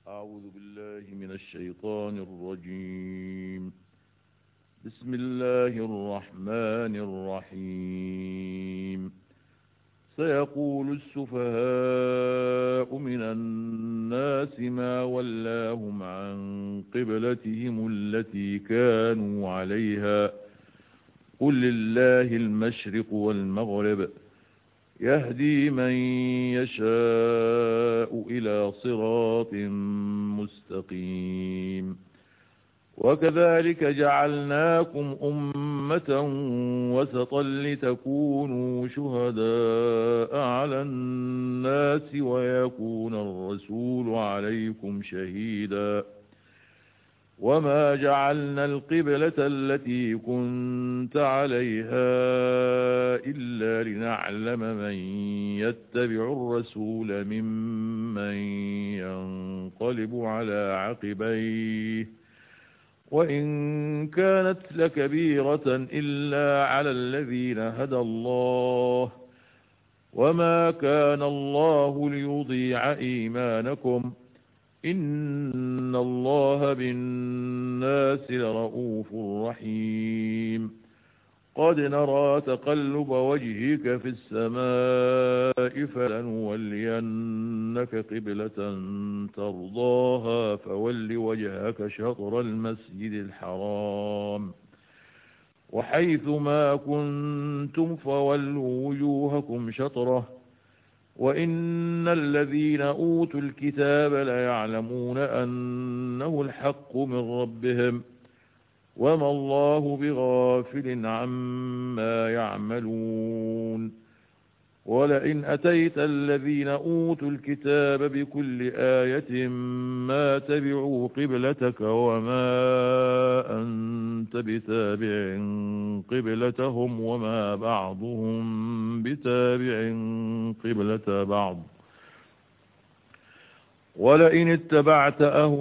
أعوذ بالله من الشيطان الرجيم. بسم الله الرحمن الرحيم. سيقول السفهاء من الناس ما ولاهم عن قبلتهم التي كانوا عليها قل لله المشرق والمغرب يهدي من يشاء إلى صراط مستقيم. وكذلك جعلناكم أمة وسطا لتكونوا شهداء على الناس ويكون الرسول عليكم شهيدا. وما جعلنا القبلة التي كنت عليها إلا لنعلم من يتبع الرسول ممن ينقلب على عقبيه وإن كانت لكبيرة إلا على الذين هدى الله وما كان الله ليضيع إيمانكم إن الله بالناس لرؤوف رحيم. قد نرى تقلب وجهك في السماء فلنولينك قبلة ترضاها فول وجهك شطر المسجد الحرام وحيث ما كنتم فولوا وجوهكم شطره وإن الذين أوتوا الكتاب ليعلمون أنه الحق من ربهم وما الله بغافل عما يعملون. ولئن أتيت الذين أوتوا الكتاب بكل آية ما تبعوا قبلتك وما أنت بتابع قبلتهم وما بعضهم بتابع قبلة بعض. ولئن اتبعت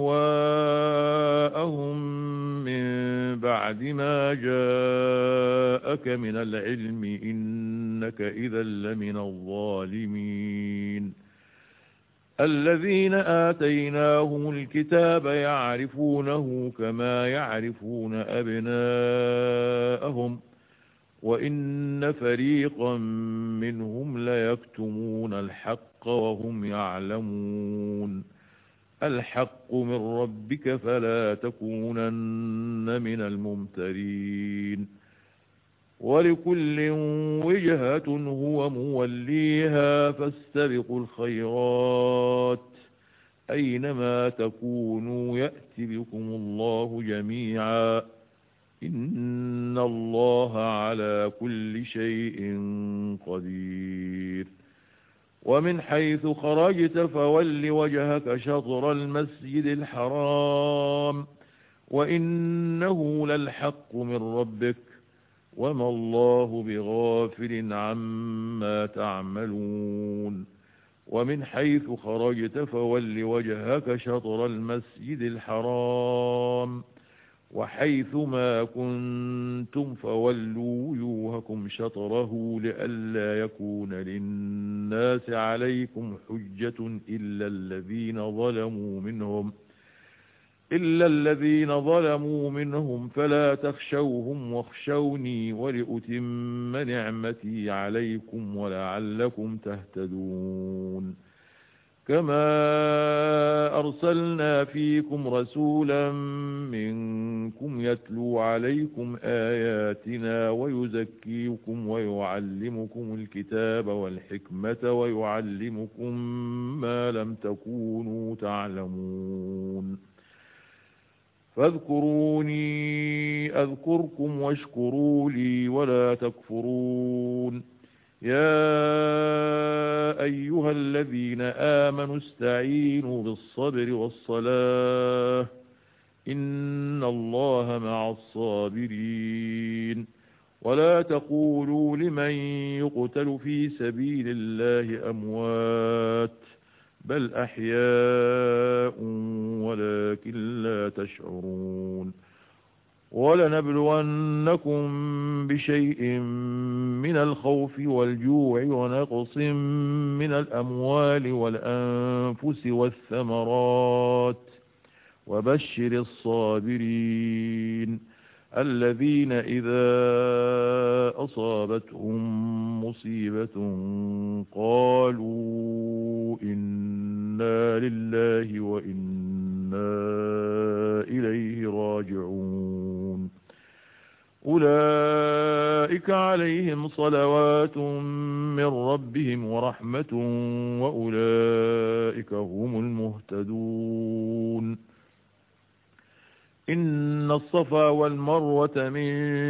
أهواءهم من بعد ما جاءك من العلم إنك إذا لمن الظالمين. الذين آتيناهم الكتاب يعرفونه كما يعرفون أبناءهم وإن فريقا منهم ليكتمون الحق وهم يعلمون. الحق من ربك فلا تكونن من الممترين. ولكل وجهة هو موليها فاستبقوا الخيرات أينما تكونوا يأت بكم الله جميعا إن الله على كل شيء قدير. ومن حيث خرجت فول وجهك شطر المسجد الحرام وإنه للحق من ربك وما الله بغافل عما تعملون. ومن حيث خرجت فول وجهك شطر المسجد الحرام وحيث ما كنتم فولوا وجوهكم شطره لئلا يكون للناس عليكم حجة إلا الذين ظلموا منهم فلا تخشوهم واخشوني ولأتم نعمتي عليكم ولعلكم تهتدون. كما أرسلنا فيكم رسولا منكم يتلو عليكم آياتنا ويزكيكم ويعلمكم الكتاب والحكمة ويعلمكم ما لم تكونوا تعلمون. فاذكروني أذكركم واشكروا لي ولا تكفرون. يا أيها الذين آمنوا استعينوا بالصبر والصلاة إن الله مع الصابرين. ولا تقولوا لمن يقتل في سبيل الله أموات بل أحياء ولكن لا تشعرون. ولنبلونكم بشيء من الخوف والجوع ونقص من الأموال والأنفس والثمرات وبشر الصابرين الذين إذا أصابتهم مصيبة قالوا إنا لله وإنا إليه راجعون أولئك عليهم صلوات من ربهم ورحمة وأولئك هم المهتدون إن الصفا والمروة من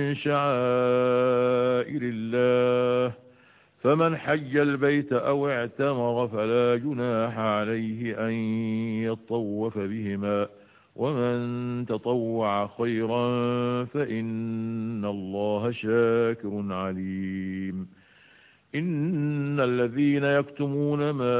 شعائر الله فمن حج البيت أو اعتمر فلا جناح عليه أن يطوف بهما ومن تطوع خيرا فإن الله شاكر عليم إن الذين يكتمون ما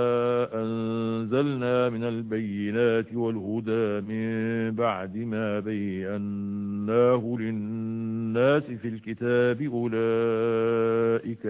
أنزلنا من البينات والهدى من بعد ما بيناه للناس في الكتاب أولئك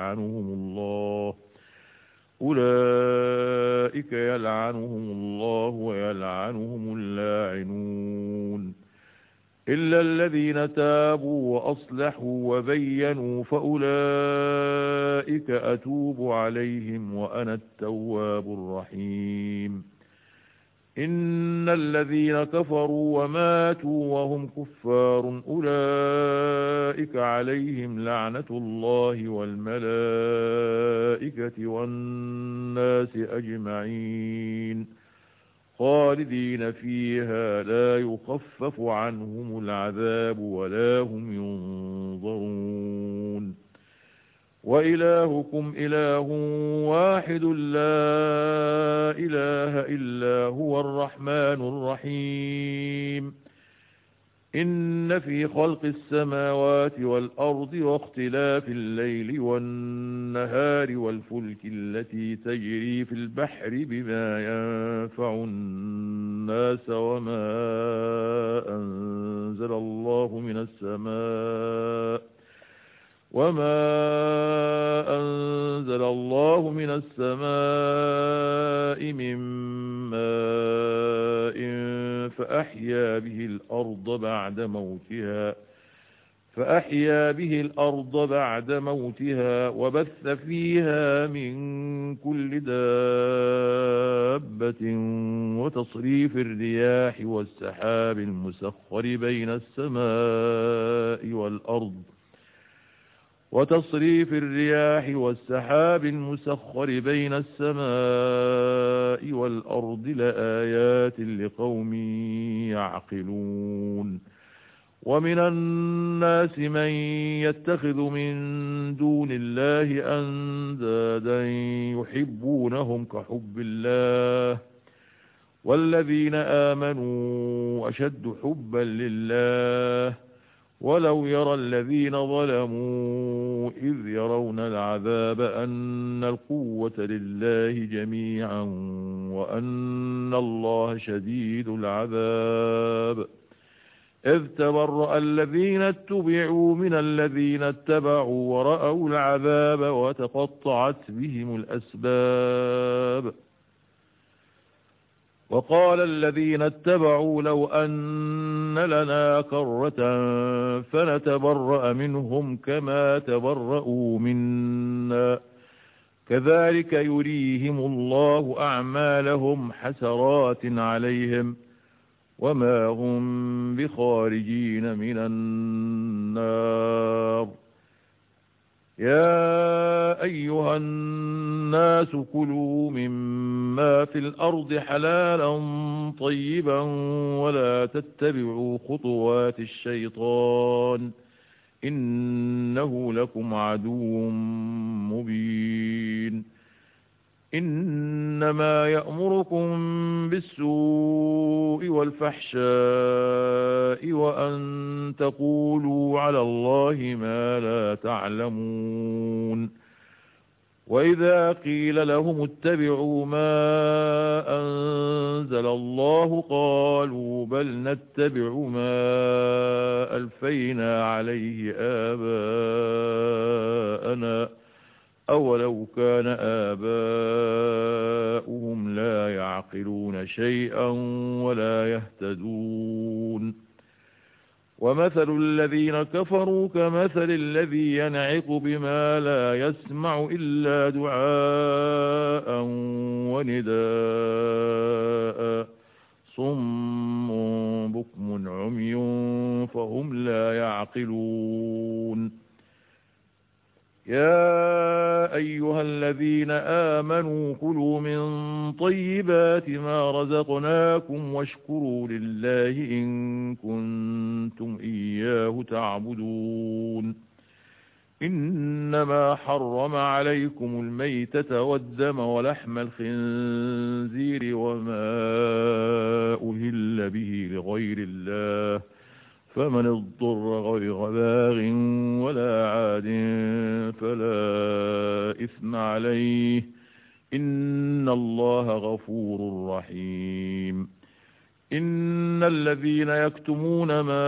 يلعنهم الله ويلعنهم اللاعنون إلا الذين تابوا وأصلحوا وبينوا فأولئك أتوب عليهم وأنا التواب الرحيم إن الذين كفروا وماتوا وهم كفار أولئك عليهم لعنة الله والملائكة والناس أجمعين خالدين فيها لا يخفف عنهم العذاب ولا هم ينظرون وإلهكم إله واحد لا إله إلا هو الرحمن الرحيم إن في خلق السماوات والأرض واختلاف الليل والنهار والفلك التي تجري في البحر بما ينفع الناس وما أنزل الله من السماء من ماء فأحيا به الأرض بعد موتها وبث فيها من كل دابة وتصريف الرياح والسحاب المسخر بين السماء والأرض لآيات لقوم يعقلون ومن الناس من يتخذ من دون الله أندادا يحبونهم كحب الله والذين آمنوا أشد حبا لله ولو يرى الذين ظلموا إذ يرون العذاب أن القوة لله جميعا وأن الله شديد العذاب إذ تبرأ الذين اتبعوا من الذين اتبعوا ورأوا العذاب وتقطعت بهم الأسباب وقال الذين اتبعوا لو أن لنا كرة فنتبرأ منهم كما تبرأوا منا كذلك يريهم الله أعمالهم حسرات عليهم وما هم بخارجين من النار يا أيها الناس كلوا مما في الأرض حلالا طيبا ولا تتبعوا خطوات الشيطان إنه لكم عدو مبين إنما يأمركم بالسوء والفحشاء وأن تقولوا على الله ما لا تعلمون وإذا قيل لهم اتبعوا ما أنزل الله قالوا بل نتبع ما ألفينا عليه آباءنا أولو كان آباؤهم لا يعقلون شيئا ولا يهتدون ومثل الذين كفروا كمثل الذي ينعق بما لا يسمع إلا دعاء ونداء صم بكم عمي فهم لا يعقلون يا أيها الذين آمنوا كلوا من طيبات ما رزقناكم واشكروا لله إن كنتم إياه تعبدون إنما حرم عليكم الميتة والدم ولحم الخنزير وما أهل به لغير الله فمن اضطر غير باغ ولا عاد فلا إثم عليه إن الله غفور رحيم إن الذين يكتمون ما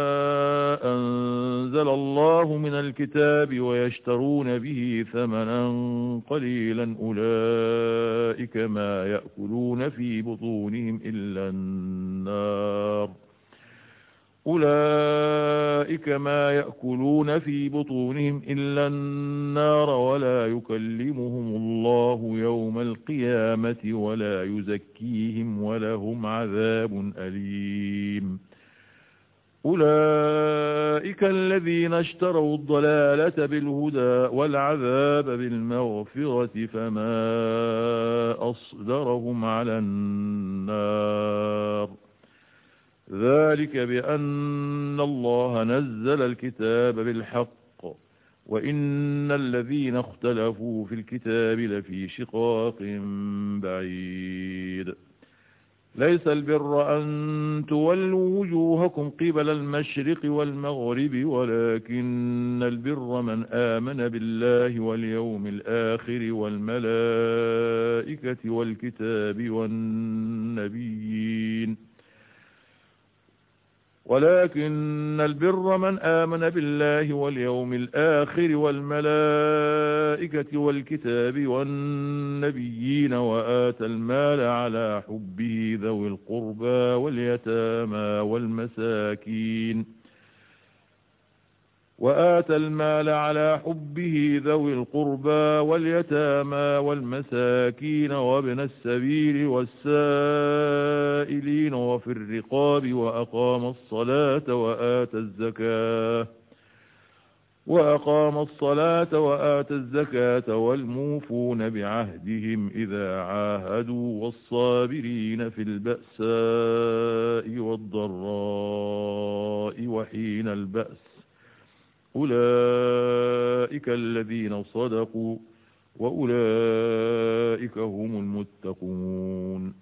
أنزل الله من الكتاب ويشترون به ثمنا قليلا أولئك ما يأكلون في بطونهم إلا النار ولا يكلمهم الله يوم القيامة ولا يزكيهم ولهم عذاب أليم أولئك الذين اشتروا الضلالة بالهدى والعذاب بالمغفرة فما أصدرهم على النار ذلك بأن الله نزل الكتاب بالحق وإن الذين اختلفوا في الكتاب لفي شقاق بعيد ليس البر أن تولوا وجوهكم قبل المشرق والمغرب ولكن البر من آمن بالله واليوم الآخر والملائكة والكتاب والنبيين ولكن البر من آمن بالله واليوم الآخر والملائكة والكتاب والنبيين وآتى المال على حبه ذوي القربى واليتامى والمساكين وابن السبيل والسائلين وفي الرقاب وأقام الصلاة وآتى الزكاة والموفون بعهدهم إذا عاهدوا والصابرين في البأساء والضراء وحين البأس أولئك الذين صدقوا وأولئك هم المتقون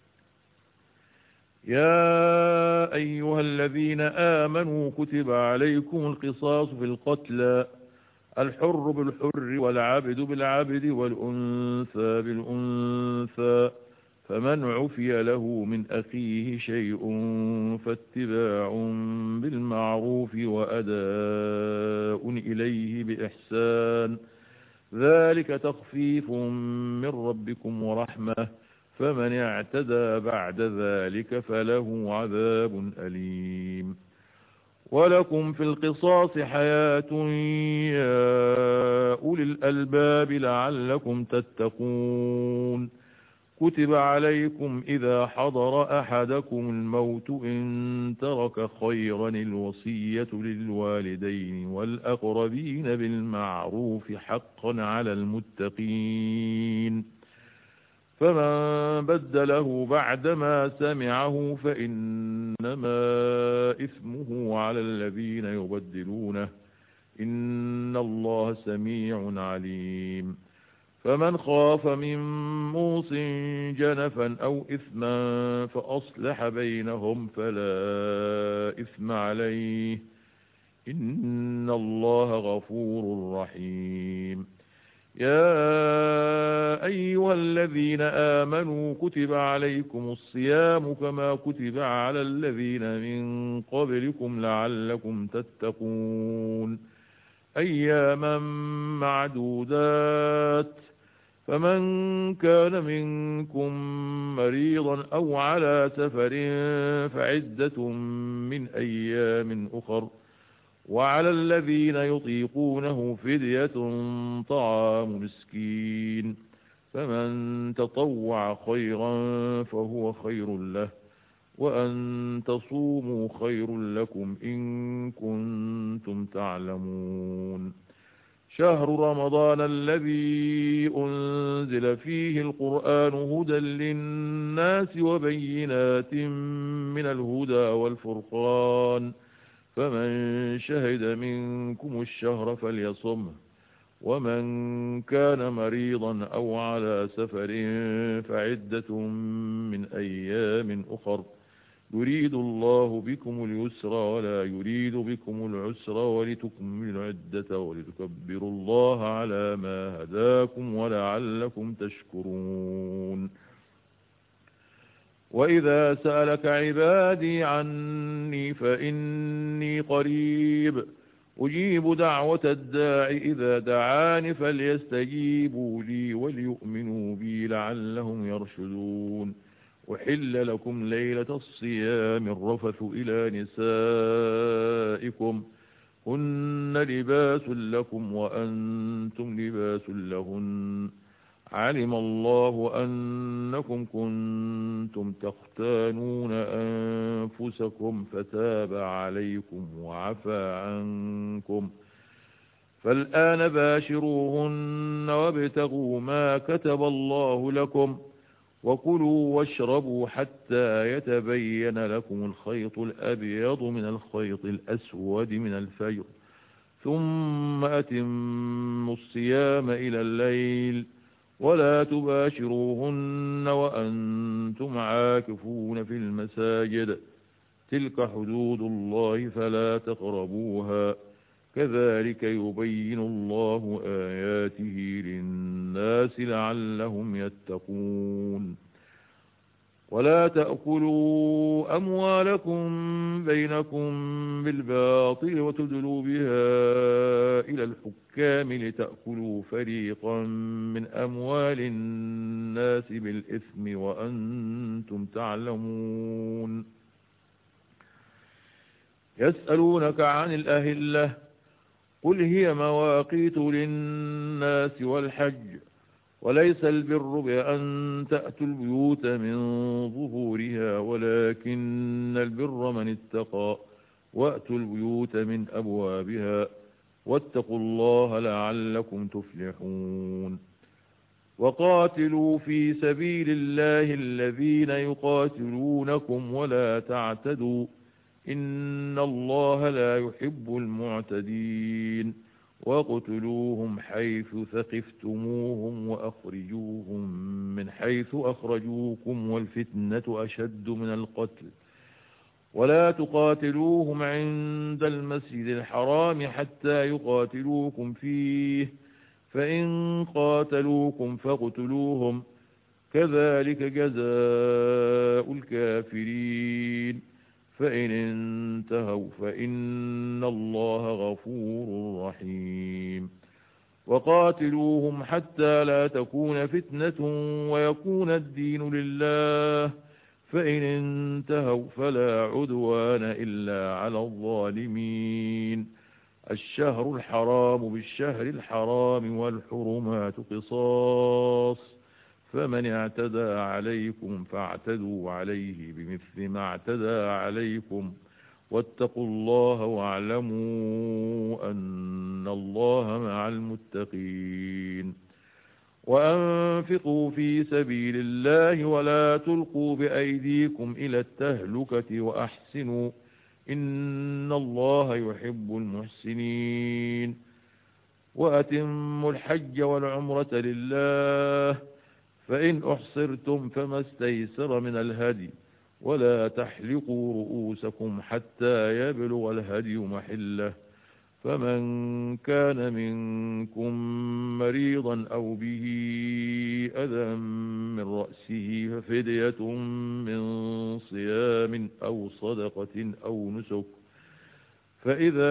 يا أيها الذين آمنوا كتب عليكم القصاص في القتلى الحر بالحر والعبد بالعبد والأنثى بالأنثى فمن عفي له من أخيه شيء فاتباع بالمعروف وأداء إليه بإحسان ذلك تخفيف من ربكم ورحمة فمن اعتدى بعد ذلك فله عذاب أليم ولكم في القصاص حياة يا أولي الألباب لعلكم تتقون كتب عليكم إذا حضر أحدكم الموت إن ترك خيرا الوصية للوالدين والأقربين بالمعروف حقا على المتقين فمن بدله بعدما سمعه فإنما إثمه على الذين يبدلونه إن الله سميع عليم فمن خاف من موص جنفا أو إثما فأصلح بينهم فلا إثم عليه إن الله غفور رحيم يا أيها الذين آمنوا كتب عليكم الصيام كما كتب على الذين من قبلكم لعلكم تتقون أياما معدودات فمن كان منكم مريضا أو على سفر فعدة من أيام أخر وعلى الذين يطيقونه فدية طعام مسكين فمن تطوع خيرا فهو خير له وأن تصوموا خير لكم إن كنتم تعلمون شهر رمضان الذي أنزل فيه القرآن هدى للناس وبينات من الهدى والفرقان فمن شهد منكم الشهر فليصمه ومن كان مريضا أو على سفر فعدة من أيام أخر يريد الله بكم اليسر ولا يريد بكم العسر ولتكملوا العدة ولتكبروا الله على ما هداكم ولعلكم تشكرون وإذا سألك عبادي عني فإني قريب أجيب دعوة الداع إذا دعاني فليستجيبوا لي وليؤمنوا بي لعلهم يرشدون أحل لكم ليلة الصيام الرفث إلى نسائكم هن لباس لكم وأنتم لباس لهن علم الله أنكم كنتم تختانون أنفسكم فتاب عليكم وعفى عنكم فالآن باشروهن وابتغوا ما كتب الله لكم وكلوا واشربوا حتى يتبين لكم الخيط الأبيض من الخيط الأسود من الفجر ثم أتموا الصيام إلى الليل ولا تباشروهن وأنتم عاكفون في المساجد تلك حدود الله فلا تقربوها كذلك يبين الله آياته للناس لعلهم يتقون ولا تأكلوا أموالكم بينكم بالباطل وتدلوا بها إلى الحكام لتأكلوا فريقا من أموال الناس بالإثم وأنتم تعلمون يسألونك عن الأهلة قل هي مواقيت للناس والحج وليس البر بأن تأتوا البيوت من ظهورها ولكن البر من اتقى وأتوا البيوت من أبوابها واتقوا الله لعلكم تفلحون وقاتلوا في سبيل الله الذين يقاتلونكم ولا تعتدوا إن الله لا يحب المعتدين واقتلوهم حيث ثقفتموهم وأخرجوهم من حيث أخرجوكم والفتنة أشد من القتل ولا تقاتلوهم عند المسجد الحرام حتى يقاتلوكم فيه فإن قاتلوكم فاقتلوهم كذلك جزاء الكافرين فإن انتهوا فإن الله غفور رحيم وقاتلوهم حتى لا تكون فتنة ويكون الدين لله فإن انتهوا فلا عدوان إلا على الظالمين الشهر الحرام بالشهر الحرام والحرمات قصاص فمن اعتدى عليكم فاعتدوا عليه بمثل ما اعتدى عليكم واتقوا الله واعلموا أن الله مع المتقين وأنفقوا في سبيل الله ولا تلقوا بأيديكم إلى التهلكة وأحسنوا إن الله يحب المحسنين وأتموا الحج والعمرة لله فإن أحصرتم فما استيسر من الهدي ولا تحلقوا رؤوسكم حتى يبلغ الهدي محله فمن كان منكم مريضا أو به أذى من رأسه ففدية من صيام أو صدقة أو نسك، فإذا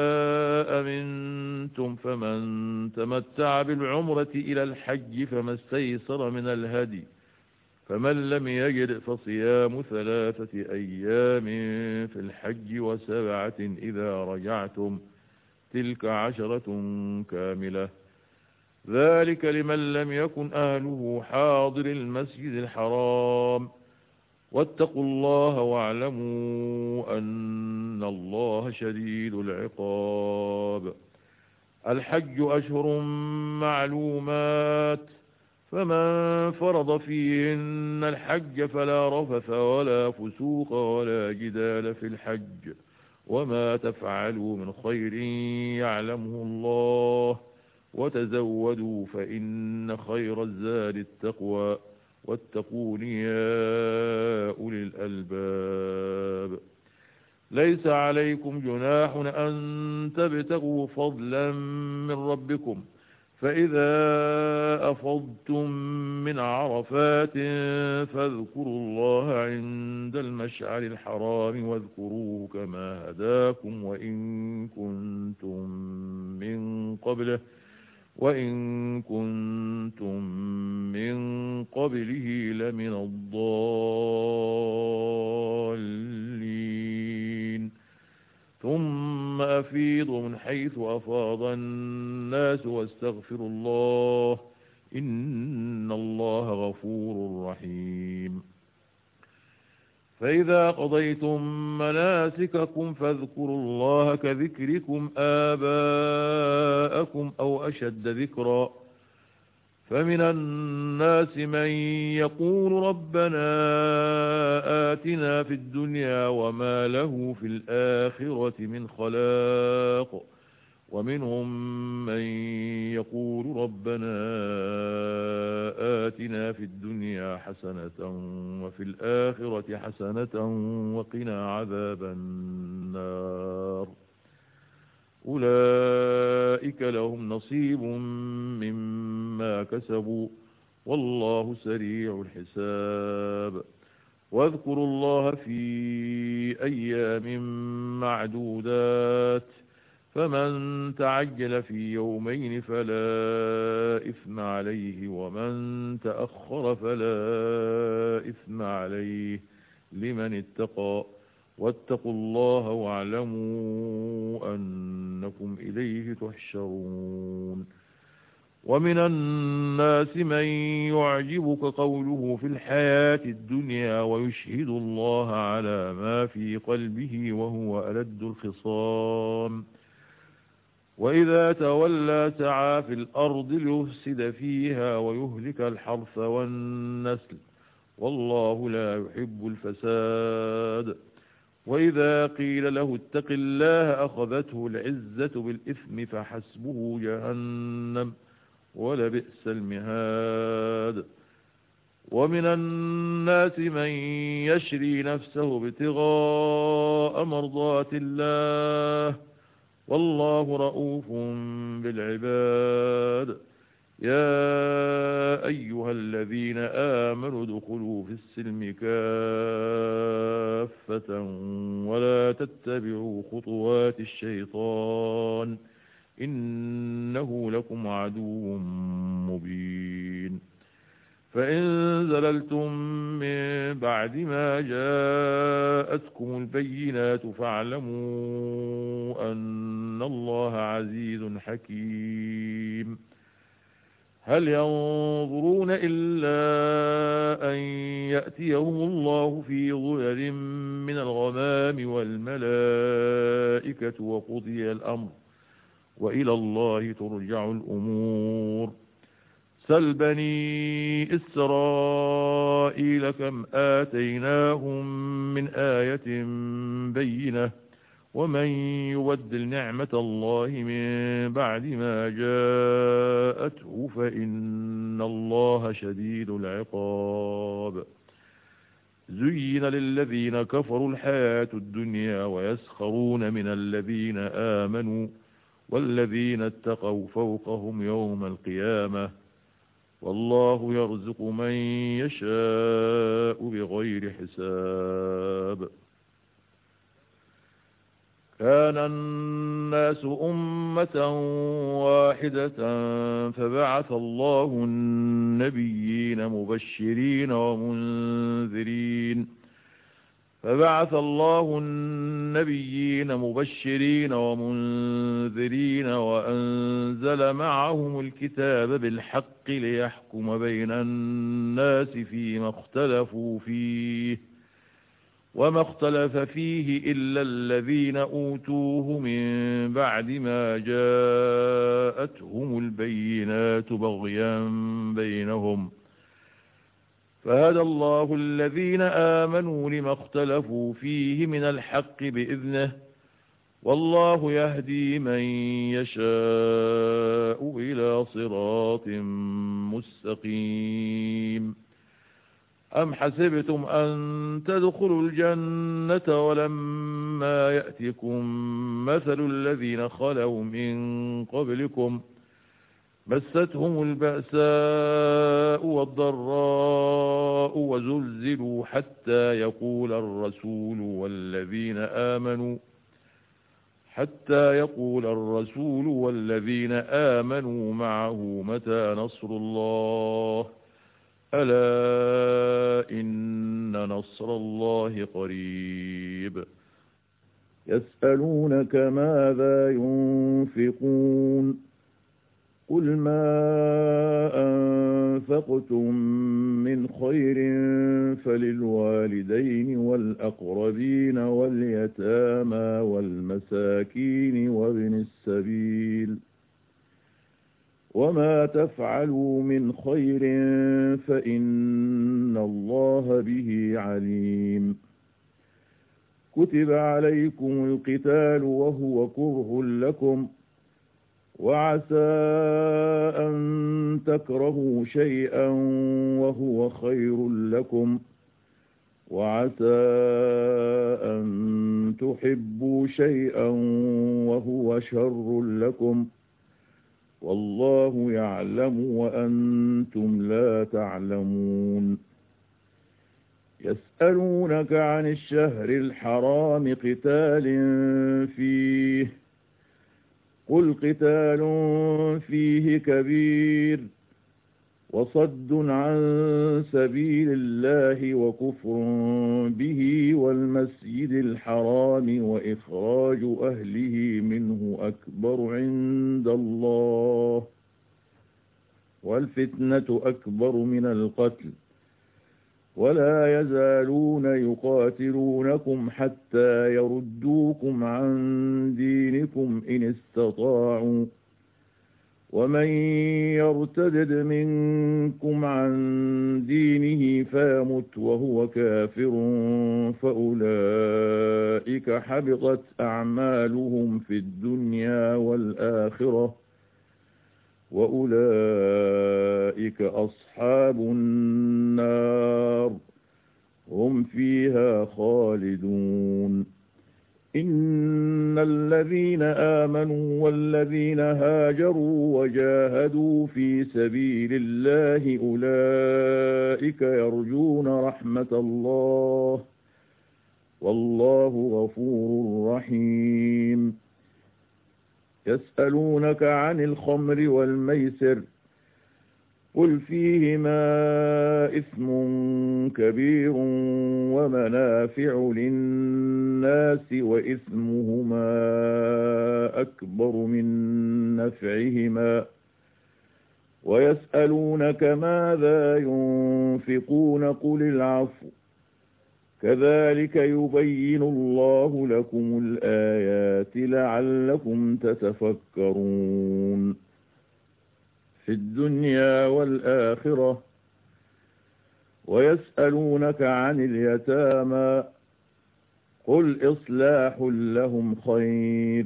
أمنتم فمن تمتع بالعمرة إلى الحج فما استيسر من الهدي، فمن لم يجد فصيام 3 أيام في الحج و7 إذا رجعتم، تلك 10 كاملة، ذلك لمن لم يكن أهله حاضر المسجد الحرام، واتقوا الله واعلموا أن الله شديد العقاب. الحج أشهر معلومات، فمن فرض فيهن الحج فلا رفث ولا فسوق ولا جدال في الحج، وما تفعلوا من خير يعلمه الله، وتزودوا فإن خير الزاد التقوى، واتقون يا أولي الألباب. ليس عليكم جناح أن تبتغوا فضلا من ربكم، فإذا أفضتم من عرفات فاذكروا الله عند المشعر الحرام واذكروه كما هداكم وإن كنتم من قبله لمن الضالين. ثم أفيضوا من حيث أفاض الناس واستغفروا الله إن الله غفور رحيم. فإذا قضيتم مناسككم فاذكروا الله كذكركم آباءكم أو أشد ذكرا، فمن الناس من يقول ربنا آتنا في الدنيا وما له في الآخرة من خلاق، ومنهم من يقول ربنا آتنا في الدنيا حسنة وفي الآخرة حسنة وقنا عذاب النار. أولئك لهم نصيب مما كسبوا والله سريع الحساب. واذكروا الله في أيام معدودات، فمن تعجل في يومين فلا إثم عليه، ومن تأخر فلا إثم عليه لمن اتقى، واتقوا الله واعلموا أنكم إليه تحشرون. ومن الناس من يعجبك قوله في الحياة الدنيا ويشهد الله على ما في قلبه وهو ألد الخصام، وإذا تولى سعى في الأرض ليفسد فيها ويهلك الحرث والنسل، والله لا يحب الفساد. وإذا قيل له اتق الله أخذته العزة بالإثم فحسبه جهنم ولبئس المهاد. ومن الناس من يشري نفسه ابتغاء مرضات الله والله رؤوف بالعباد. يا أيها الذين آمنوا ادخلوا في السلم كافة ولا تتبعوا خطوات الشيطان إنه لكم عدو مبين. فإن زللتم من بعد ما جاءتكم البينات فاعلموا أن الله عزيز حكيم. هل ينظرون إلا أن يأتيهم الله في ظلل من الغمام والملائكة وقضي الأمر وإلى الله ترجع الأمور. سل بني إسرائيل كم آتيناهم من آية بينة ومن يبدل نعمة الله من بعد ما جاءته فإن الله شديد العقاب. زين للذين كفروا الحياة الدنيا ويسخرون من الذين آمنوا والذين اتقوا فوقهم يوم القيامة والله يرزق من يشاء بغير حساب. كان الناس أمة واحدة فبعث الله النبيين مبشرين ومنذرين وأنزل معهم الكتاب بالحق ليحكم بين الناس فيما اختلفوا فيه وما اختلف فيه إلا الذين أوتوه من بعد ما جاءتهم البينات بغيا بينهم فهدى الله الذين آمنوا لما اختلفوا فيه من الحق بإذنه والله يهدي من يشاء إلى صراط مستقيم. أم حسبتم أن تدخلوا الجنة ولما يأتكم مثل الذين خلوا من قبلكم مستهم البأساء والضراء وزلزلوا حتى يقول الرسول والذين آمنوا معه متى نصر الله ألا إن نصر الله قريب. يسألونك ماذا ينفقون قل ما أنفقتم من خير فللوالدين والأقربين واليتامى والمساكين وابن السبيل وما تفعلوا من خير فإن الله به عليم. كتب عليكم القتال وهو كره لكم وعسى أن تكرهوا شيئا وهو خير لكم وعسى أن تحبوا شيئا وهو شر لكم والله يعلم وأنتم لا تعلمون. يسألونك عن الشهر الحرام قتال فيه قل قتال فيه كبير وصد عن سبيل الله وكفر به والمسجد الحرام وإخراج أهله منه أكبر عند الله والفتنة أكبر من القتل ولا يزالون يقاتلونكم حتى يردوكم عن دينكم إن استطاعوا ومن يرتدد منكم عن دينه فيمت وهو كافر فأولئك حبطت أعمالهم في الدنيا والآخرة وأولئك أصحاب النار هم فيها خالدون. إن الذين آمنوا والذين هاجروا وجاهدوا في سبيل الله أولئك يرجون رحمة الله والله غفور رحيم. يسألونك عن الخمر والميسر قل فيهما إثم كبير ومنافع للناس وإثمهما أكبر من نفعهما ويسألونك ماذا ينفقون قل العفو كذلك يبين الله لكم الآيات لعلكم تتفكرون في الدنيا والآخرة. ويسألونك عن اليتامى قل إصلاح لهم خير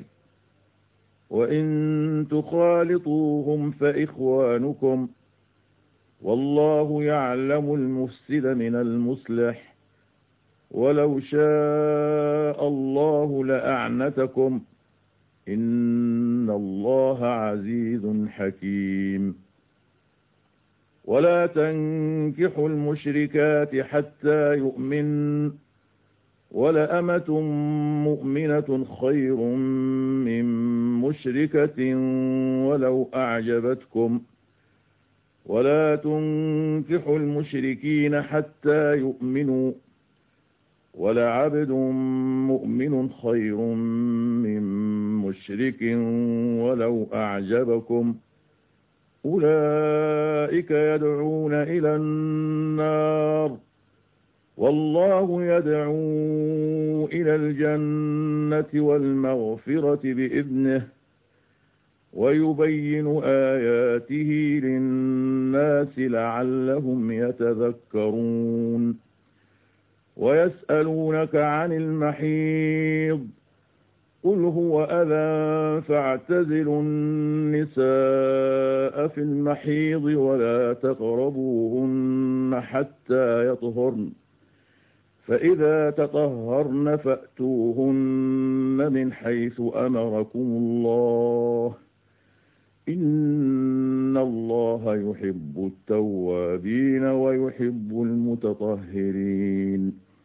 وإن تخالطوهم فإخوانكم والله يعلم المفسد من المصلح ولو شاء الله لأعنتكم إن الله عزيز حكيم ولا تنكحوا المشركات حتى يؤمن ولأمة مؤمنة خير من مشركة ولو أعجبتكم ولا تنكحوا المشركين حتى يؤمنوا ولعبد مؤمن خير من مشرك ولو أعجبكم أولئك يدعون إلى النار والله يدعو إلى الجنة والمغفرة بإذنه ويبين آياته للناس لعلهم يتذكرون ويسألونك عن المحيض قل هو أذى فاعتزلوا النساء في المحيض ولا تقربوهن حتى يطهرن فإذا تطهرن فأتوهن من حيث أمركم الله إن الله يحب التوابين ويحب المتطهرين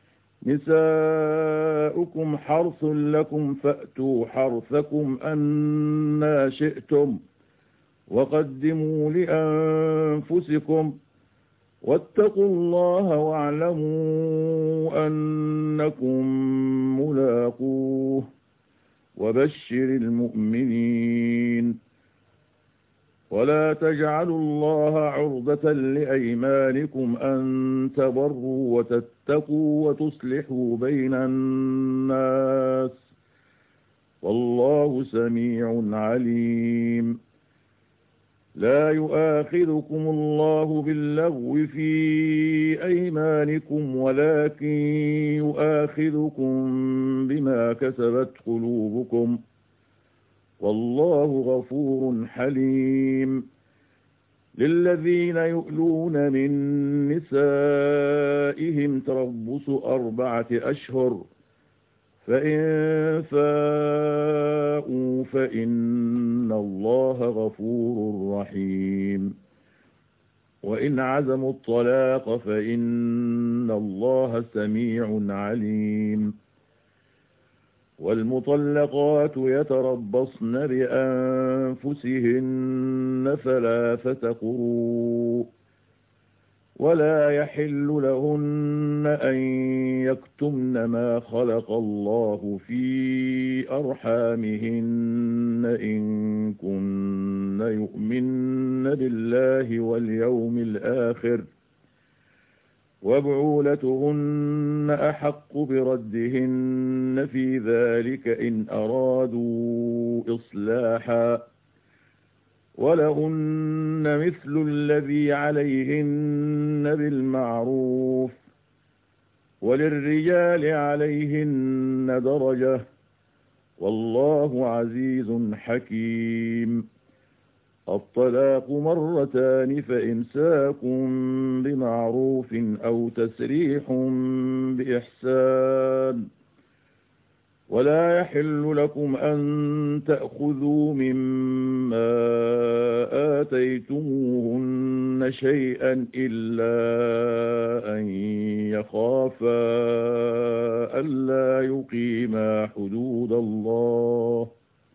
نساؤكم حرث لكم فأتوا حرثكم أنى شئتم وقدموا لأنفسكم واتقوا الله واعلموا أنكم ملاقوه وبشر المؤمنين ولا تجعلوا الله عرضة لأيمانكم أن تبروا وتتقوا وتصلحوا بين الناس والله سميع عليم لا يؤاخذكم الله باللغو في أيمانكم ولكن يؤاخذكم بما كسبت قلوبكم والله غفور حليم للذين يؤلون من نسائهم تربص 4 أشهر فإن فاءوا فإن الله غفور رحيم وإن عزموا الطلاق فإن الله سميع عليم والمطلقات يتربصن بأنفسهن 3 قروء ولا يحل لهن أن يكتمن ما خلق الله في أرحامهن إن كن يؤمن بالله واليوم الآخر وبعولتهن أحق بردهن في ذلك إن أرادوا إصلاحا ولهن مثل الذي عليهن بالمعروف وللرجال عليهن درجة والله عزيز حكيم الطلاق 2 فإمساك بمعروف أو تسريح بإحسان ولا يحل لكم أن تأخذوا مما آتيتموهن شيئا إلا أن يخافا ألا يقيما حدود الله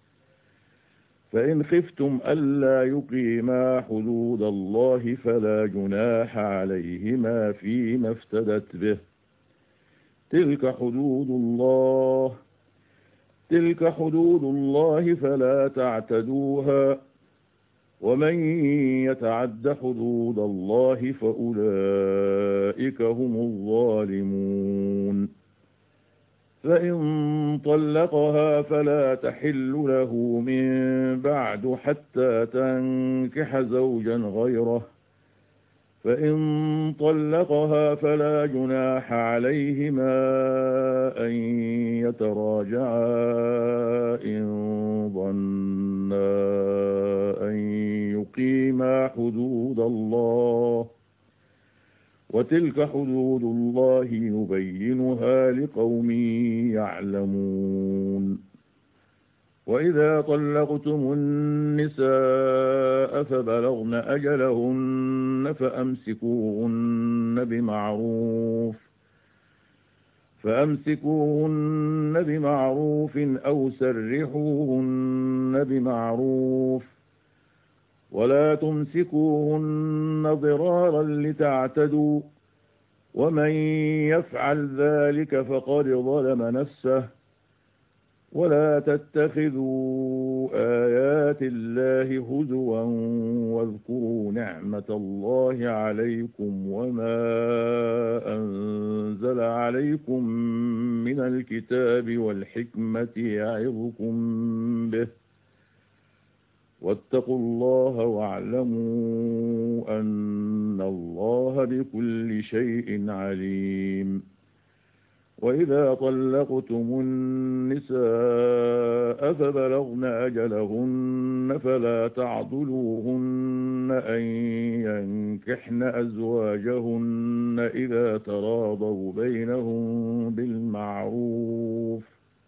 فإن خفتم ألا يقيما حدود الله فلا جناح عليهما فيما افتدت به تلك حدود الله فلا تعتدوها ومن يتعد حدود الله فأولئك هم الظالمون فإن طلقها فلا تحل له من بعد حتى تنكح زوجا غيره فإن طلقها فلا جناح عليهما أن يتراجعا إن ظنا أن يقيما حدود الله وتلك حدود الله يبينها لقوم يعلمون وإذا طلقتم النساء فأمسكوهن بمعروف أو سرحوهن بمعروف ولا تمسكوهن ضرارا لتعتدوا ومن يفعل ذلك فقد ظلم نفسه ولا تتخذوا آيات الله هزوا واذكروا نعمة الله عليكم وما أنزل عليكم من الكتاب والحكمة يعظكم به واتقوا الله واعلموا أن الله بكل شيء عليم وإذا طلقتم النساء فبلغن أجلهن فلا تعضلوهن أن ينكحن أزواجهن إذا تراضوا بينهم بالمعروف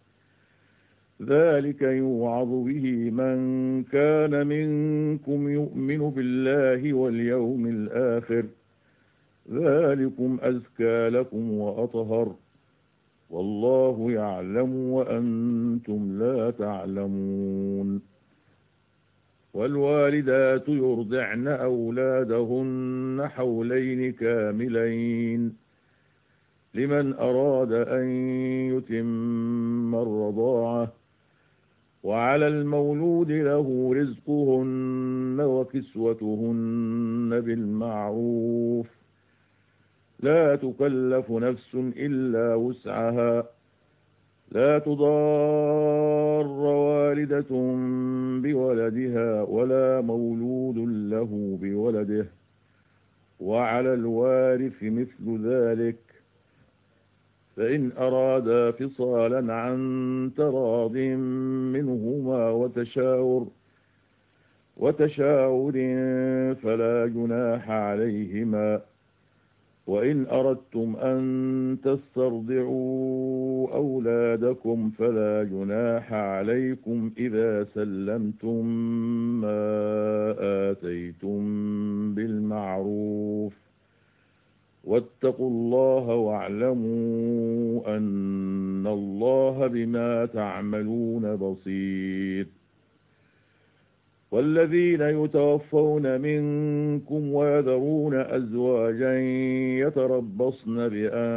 ذلك يوعظ به من كان منكم يؤمن بالله واليوم الآخر ذلكم أزكى لكم وأطهر والله يعلم وأنتم لا تعلمون والوالدات يرضعن أولادهن حولين كاملين لمن أراد أن يتم الرضاعة وعلى المولود له رزقهن وكسوتهن بالمعروف لا تكلف نفس إلا وسعها لا تضار والدة بولدها ولا مولود له بولده وعلى الوارث مثل ذلك فإن أرادا فصالا عن تراض منهما وتشاور فلا جناح عليهما وإن أردتم أن تسترضعوا أولادكم فلا جناح عليكم إذا سلمتم ما آتيتم بالمعروف واتقوا الله واعلموا أن الله بما تعملون بصير والذين يتوفون منكم ويذرون أزواجا يتربصن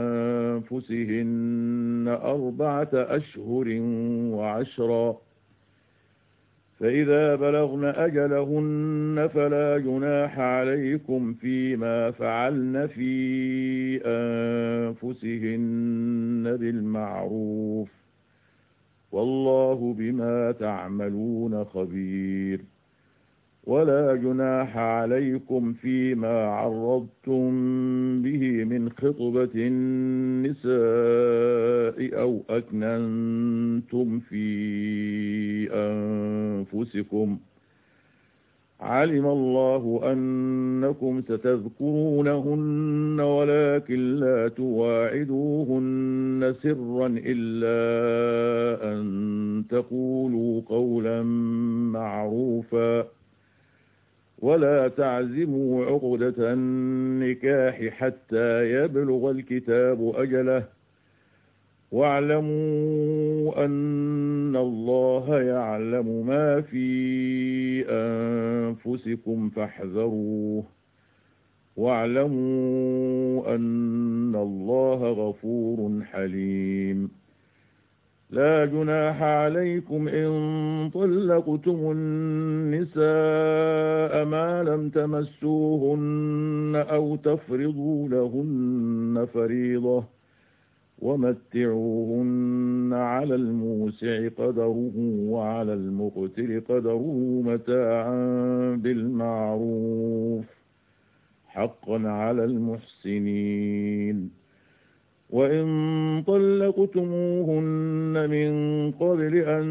بأنفسهن 4 أشهر وعشرا فإذا بلغن أجلهن فلا جناح عليكم فيما فعلن في أنفسهن بالمعروف والله بما تعملون خبير ولا جناح عليكم فيما عرضتم به من خطبة النساء أو أكننتم في أنفسكم علم الله أنكم ستذكرونهن ولكن لا تواعدوهن سرا إلا أن تقولوا قولا معروفا ولا تعزموا عقدة النكاح حتى يبلغ الكتاب أجله واعلموا أن الله يعلم ما في أنفسكم فاحذروه واعلموا أن الله غفور حليم لا جناح عليكم إن طلقتم النساء ما لم تمسوهن أو تفرضوا لهن فريضة ومتعوهن على الموسع قدره وعلى المقتر قدره متاعا بالمعروف حقا على المحسنين وإن طلقتموهن من قبل أن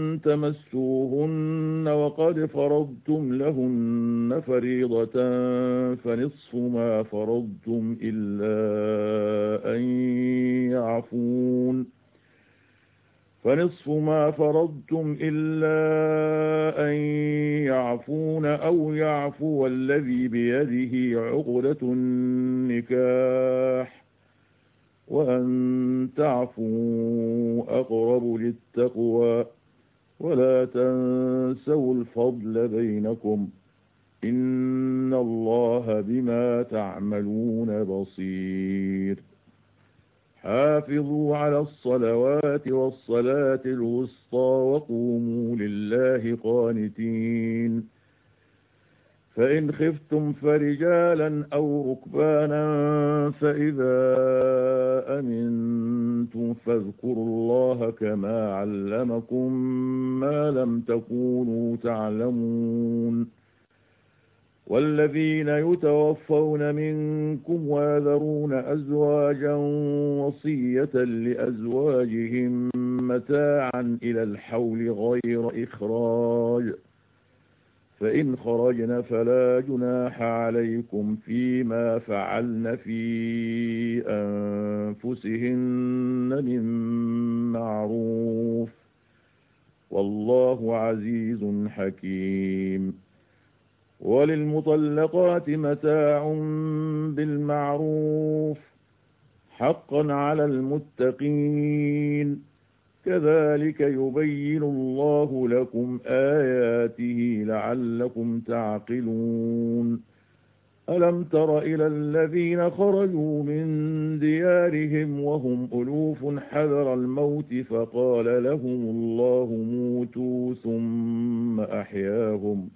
تمسوهن وقد فرضتم لهن فريضة فنصف ما فرضتم إلا أن يعفون فنصف ما فرضتم إلا أن يعفون أو يعفو الذي بيده عقدة النكاح وأن تعفوا أقرب للتقوى ولا تنسوا الفضل بينكم إن الله بما تعملون بصير حافظوا على الصلوات والصلاة الوسطى وقوموا لله قانتين فإن خفتم فرجالا أو ركبانا فإذا أمنتم فاذكروا الله كما علمكم ما لم تكونوا تعلمون والذين يتوفون منكم ويذرون أزواجا وصية لأزواجهم متاعا إلى الحول غير إخراج فإن خرجن فلا جناح عليكم فيما فعلن في أنفسهن من معروف والله عزيز حكيم وللمطلقات متاع بالمعروف حقا على المتقين كذلك يبين الله لكم آياته لعلكم تعقلون ألم تر إلى الذين خرجوا من ديارهم وهم ألوف حذر الموت فقال لهم الله موتوا ثم أحياهم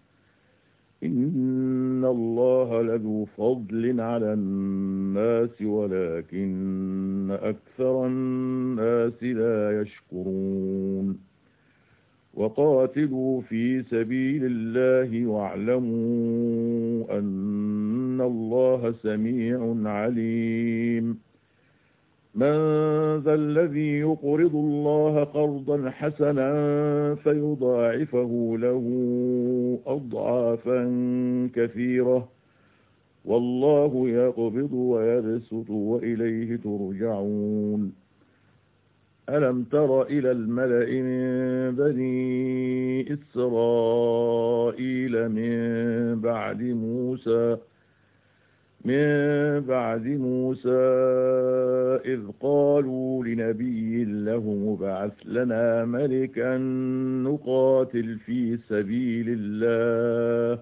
إن الله لذو فضل على الناس ولكن أكثر الناس لا يشكرون وقاتلوا في سبيل الله واعلموا أن الله سميع عليم من ذا الذي يقرض الله قرضا حسنا فيضاعفه له أضعافا كثيرة والله يقبض ويبسط وإليه ترجعون ألم تر إلى الملأ من بني إسرائيل من بعد موسى إذ قالوا لنبي له ابعث لنا ملكا نقاتل في سبيل الله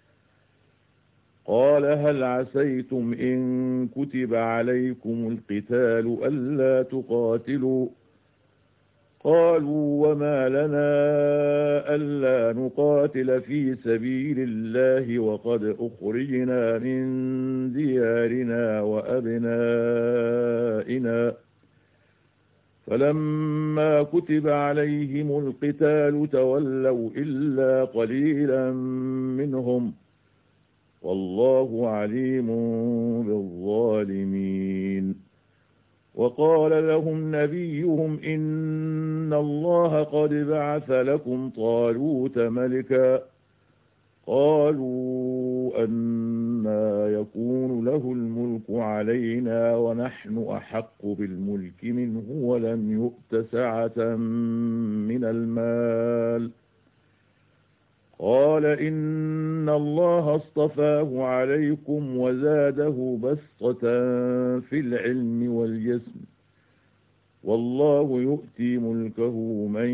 قال هل عسيتم إن كتب عليكم القتال ألا تقاتلوا قالوا وما لنا ألا نقاتل في سبيل الله وقد أخرجنا من ديارنا وأبنائنا فلما كتب عليهم القتال تولوا إلا قليلا منهم والله عليم بالظالمين وقال لهم نبيهم إن الله قد بعث لكم طالوت ملكا قالوا أنى يكون له الملك علينا ونحن أحق بالملك منه ولم يؤت سعة من المال قال إن الله اصطفاه عليكم وزاده بسطة في العلم والجسم والله يؤتي ملكه من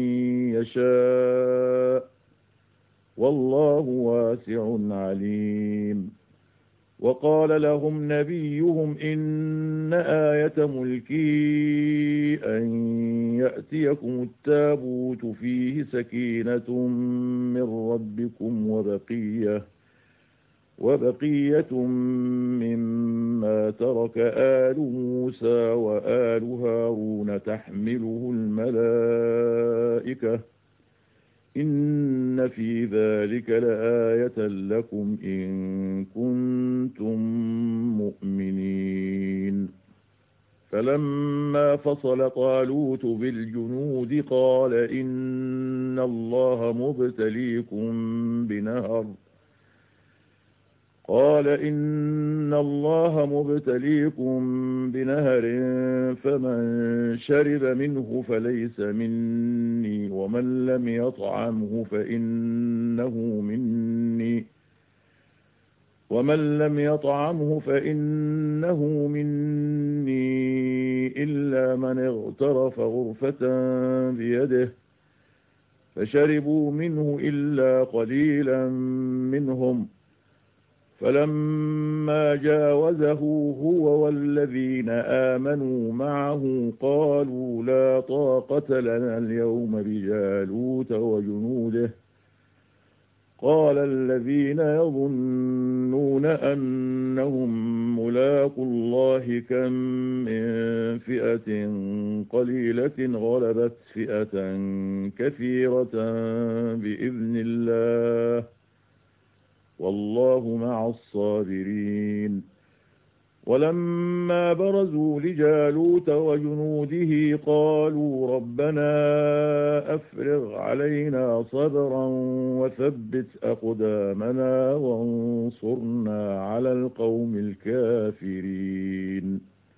يشاء والله واسع عليم وقال لهم نبيهم إن آية ملكي أن يأتيكم التابوت فيه سكينة من ربكم وبقية مما ترك آل موسى وآل هارون تحمله الملائكة إن في ذلك لآية لكم إن كنتم مؤمنين فلما فصل طالوت بالجنود قال إن الله مبتليكم بنهر قال إن الله مبتليكم بنهر فمن شرب منه فليس مني ومن لم يطعمه فإنه مني إلا من اغترف غرفة بيده فشربوا منه إلا قليلا منهم فلما جاوزه هو والذين آمنوا معه قالوا لا طاقة لنا اليوم بجالوت وجنوده قال الذين يظنون أنهم ملاقو الله كم من فئة قليلة غلبت فئة كثيرة بإذن الله والله مع الصابرين ولما برزوا لجالوت وجنوده قالوا ربنا أفرغ علينا صبرا وثبت أقدامنا وانصرنا على القوم الكافرين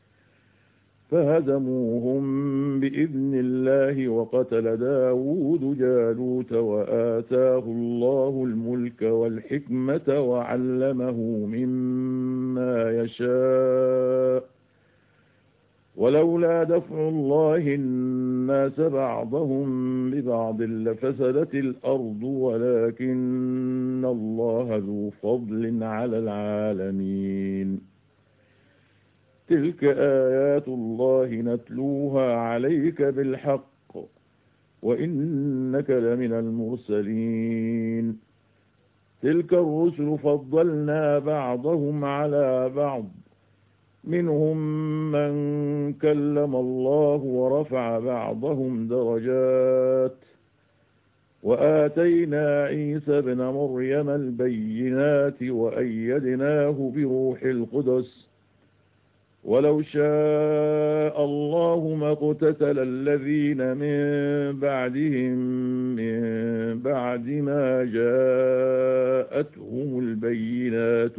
فهزموهم بإذن الله وقتل داود جالوت وآتاه الله الملك والحكمة وعلمه مما يشاء ولولا دفع الله الناس بعضهم ببعض لفسدت الأرض ولكن الله ذو فضل على العالمين تلك آيات الله نتلوها عليك بالحق وإنك لمن المرسلين تلك الرسل فضلنا بعضهم على بعض منهم من كلم الله ورفع بعضهم درجات وآتينا عيسى ابن مريم البينات وأيدناه بروح القدس ولو شاء الله ما اقتتل الذين من بعدهم من بعد ما جاءتهم البينات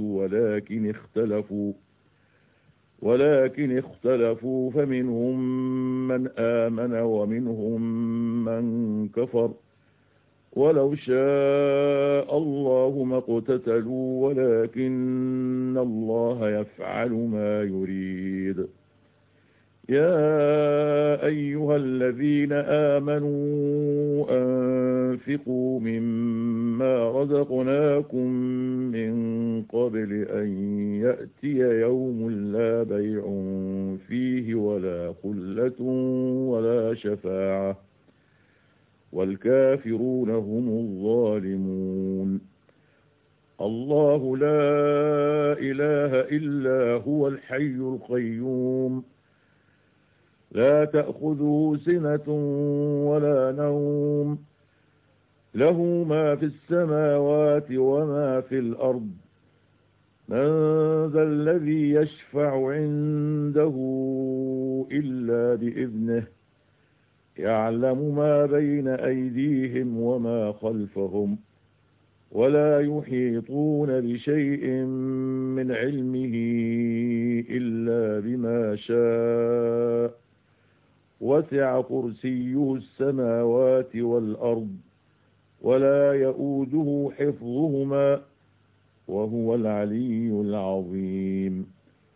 ولكن اختلفوا فمنهم من آمن ومنهم من كفر ولو شاء الله ما اقتتلوا ولكن الله يفعل ما يريد يا أيها الذين آمنوا أنفقوا مما رزقناكم من قبل أن يأتي يوم لا بيع فيه ولا خلة ولا شفاعة والكافرون هم الظالمون الله لا إله إلا هو الحي القيوم لا تأخذه سنة ولا نوم له ما في السماوات وما في الأرض من ذا الذي يشفع عنده إلا بإذنه يعلم ما بين أيديهم وما خلفهم ولا يحيطون بشيء من علمه إلا بما شاء وسع كرسيه السماوات والأرض ولا يؤوده حفظهما وهو العلي العظيم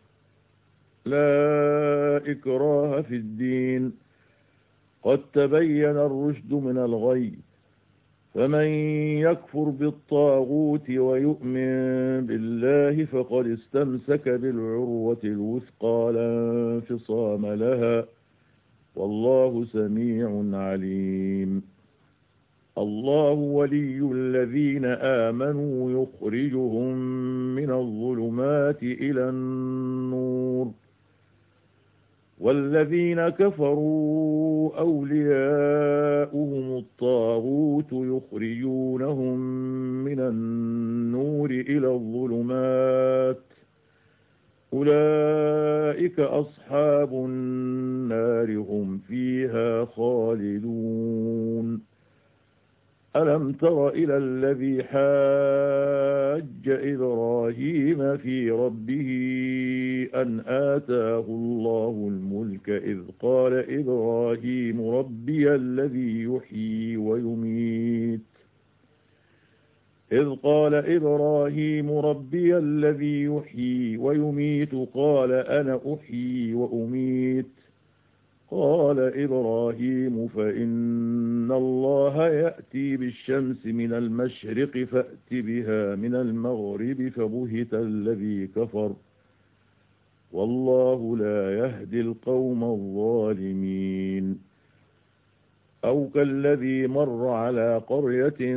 لا إكراه في الدين قد تبين الرشد من الغي فمن يكفر بالطاغوت ويؤمن بالله فقد استمسك بالعروة الوثقى لا انفصام لها والله سميع عليم الله ولي الذين آمنوا يخرجهم من الظلمات إلى النور والذين كفروا أولياؤهم الطاغوت يخرجونهم من النور إلى الظلمات أولئك أصحاب النار هم فيها خالدون ألم تر إلى الذي حاج إبراهيم في ربه أن آتاه الله الملك إذ قال إبراهيم ربي الذي يحيي ويميت قال أنا أحيي وأميت قال إبراهيم فإن الله يأتي بالشمس من المشرق فأت بها من المغرب فبهت الذي كفر والله لا يهدي القوم الظالمين أو كالذي مر على قرية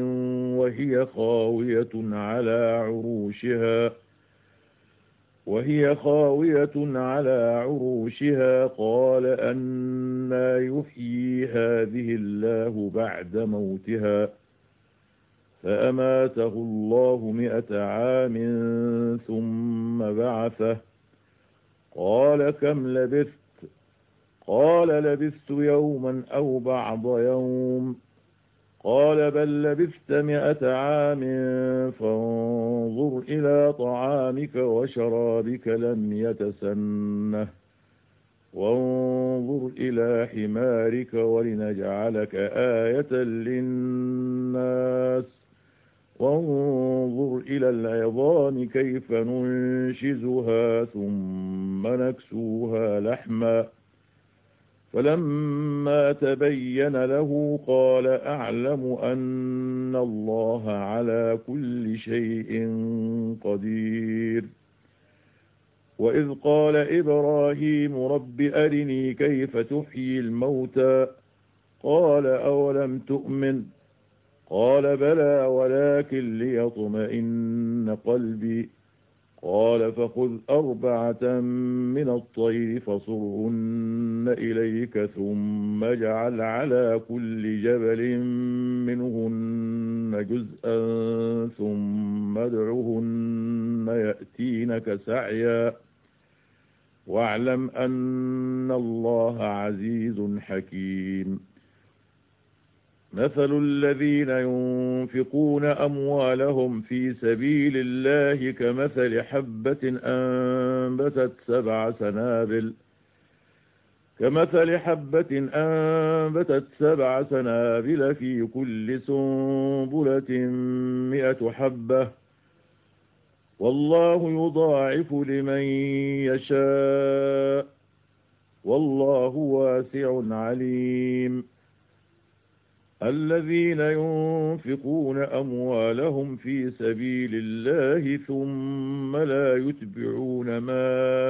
وهي خاوية على عروشها قال أنى يحيي هذه الله بعد موتها فأماته الله 100 عام ثم بعثه قال كم لبثت قال لبثت يوما أو بعض يوم قال بل لبثت 100 عام فانظر إلى طعامك وشرابك لم يتسنه وانظر إلى حمارك ولنجعلك آية للناس وانظر إلى العظام كيف ننشزها ثم نكسوها لحما فلما تبين له قال أعلم أن الله على كل شيء قدير وإذ قال إبراهيم رب أرني كيف تحيي الموتى قال أولم تؤمن قال بلى ولكن ليطمئن قلبي قال فخذ 4 من الطير فصرهن إليك ثم اجعل على كل جبل منهن جزءا ثم ادعهن يأتينك سعيا واعلم أن الله عزيز حكيم مثل الذين ينفقون أموالهم في سبيل الله كمثل حبة أنبتت 7 سنابل في كل سنبلة 100 حبة والله يضاعف لمن يشاء والله واسع عليم الذين ينفقون أموالهم في سبيل الله ثم لا يتبعون ما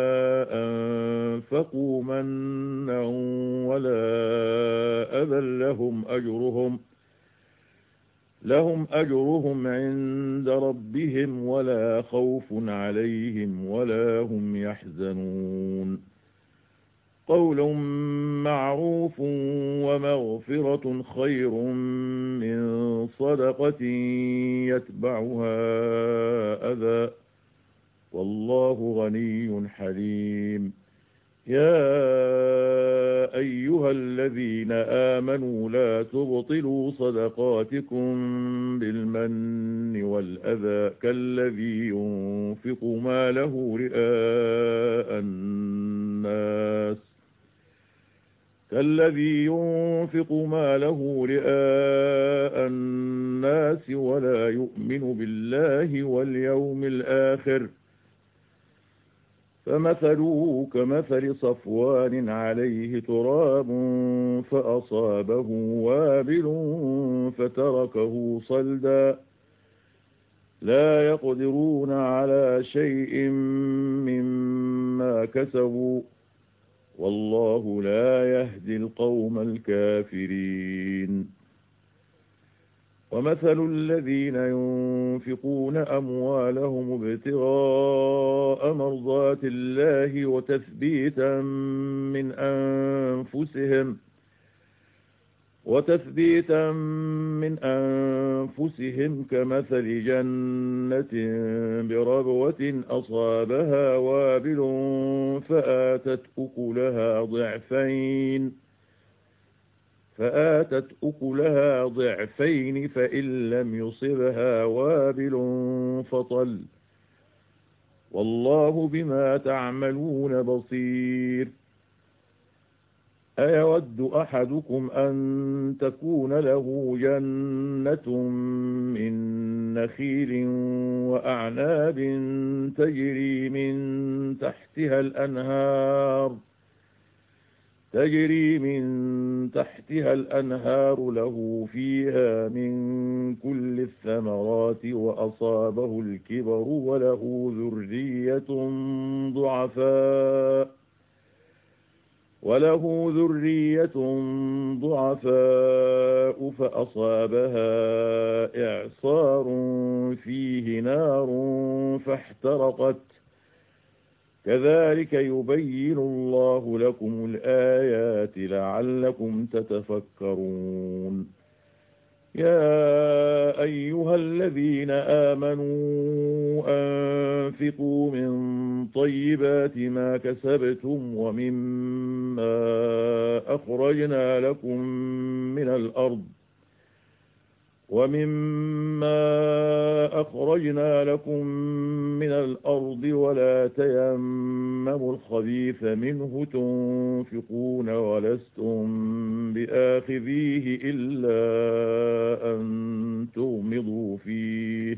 أنفقوا منا ولا أذى لهم أجرهم عند ربهم ولا خوف عليهم ولا هم يحزنون قول معروف ومغفرة خير من صدقة يتبعها أذى والله غني حليم يا أيها الذين آمنوا لا تبطلوا صدقاتكم بالمن والأذى كالذي ينفق ماله رئاء الناس ولا يؤمن بالله واليوم الآخر فمثله كمثل صفوان عليه تراب فأصابه وابل فتركه صلدا لا يقدرون على شيء مما كسبوا والله لا يهدي القوم الكافرين ومثل الذين ينفقون أموالهم ابتغاء مرضات الله وتثبيتا من أنفسهم كمثل جنة بربوة أصابها وابل فآتت أكلها ضعفين فآتت أكلها ضعفين فإن لم يصبها وابل فطل والله بما تعملون بصير أيود أحدكم أن تكون له جنة من نخيل وأعناب تجري من تحتها الأنهار له فيها من كل الثمرات وأصابه الكبر وله ذرية ضعفاء فأصابها إعصار فيه نار فاحترقت كذلك يبين الله لكم الآيات لعلكم تتفكرون يا أيها الذين آمنوا أنفقوا من طيبات ما كسبتم ومما أخرجنا لكم من الأرض ولا تيمموا الخبيث منه تنفقون ولستم بآخذيه إلا أن تغمضوا فيه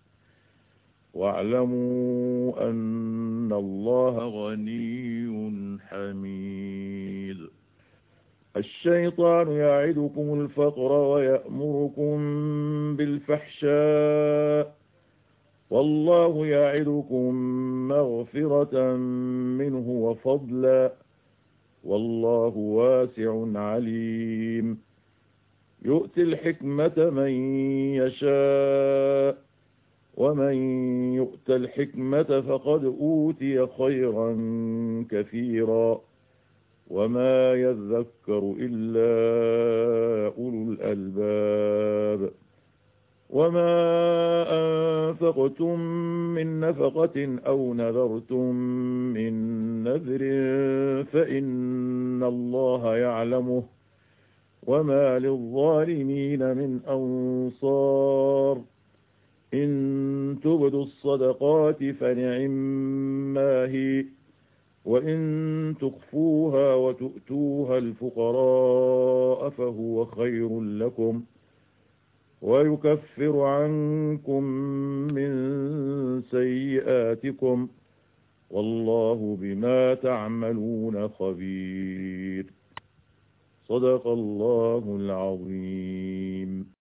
واعلموا أن الله غني حميد الشيطان يعدكم الفقر ويأمركم بالفحشاء والله يعدكم مغفرة منه وفضلا والله واسع عليم يؤتي الحكمة من يشاء ومن يؤت الحكمة فقد أوتي خيرا كثيرا وما يذكر إلا أولو الألباب وما أنفقتم من نفقة أو نذرتم من نذر فإن الله يعلمه وما للظالمين من أنصار إن تبدوا الصدقات فنعما هي وإن تخفوها وتؤتوها الفقراء فهو خير لكم ويكفر عنكم من سيئاتكم والله بما تعملون خبير صدق الله العظيم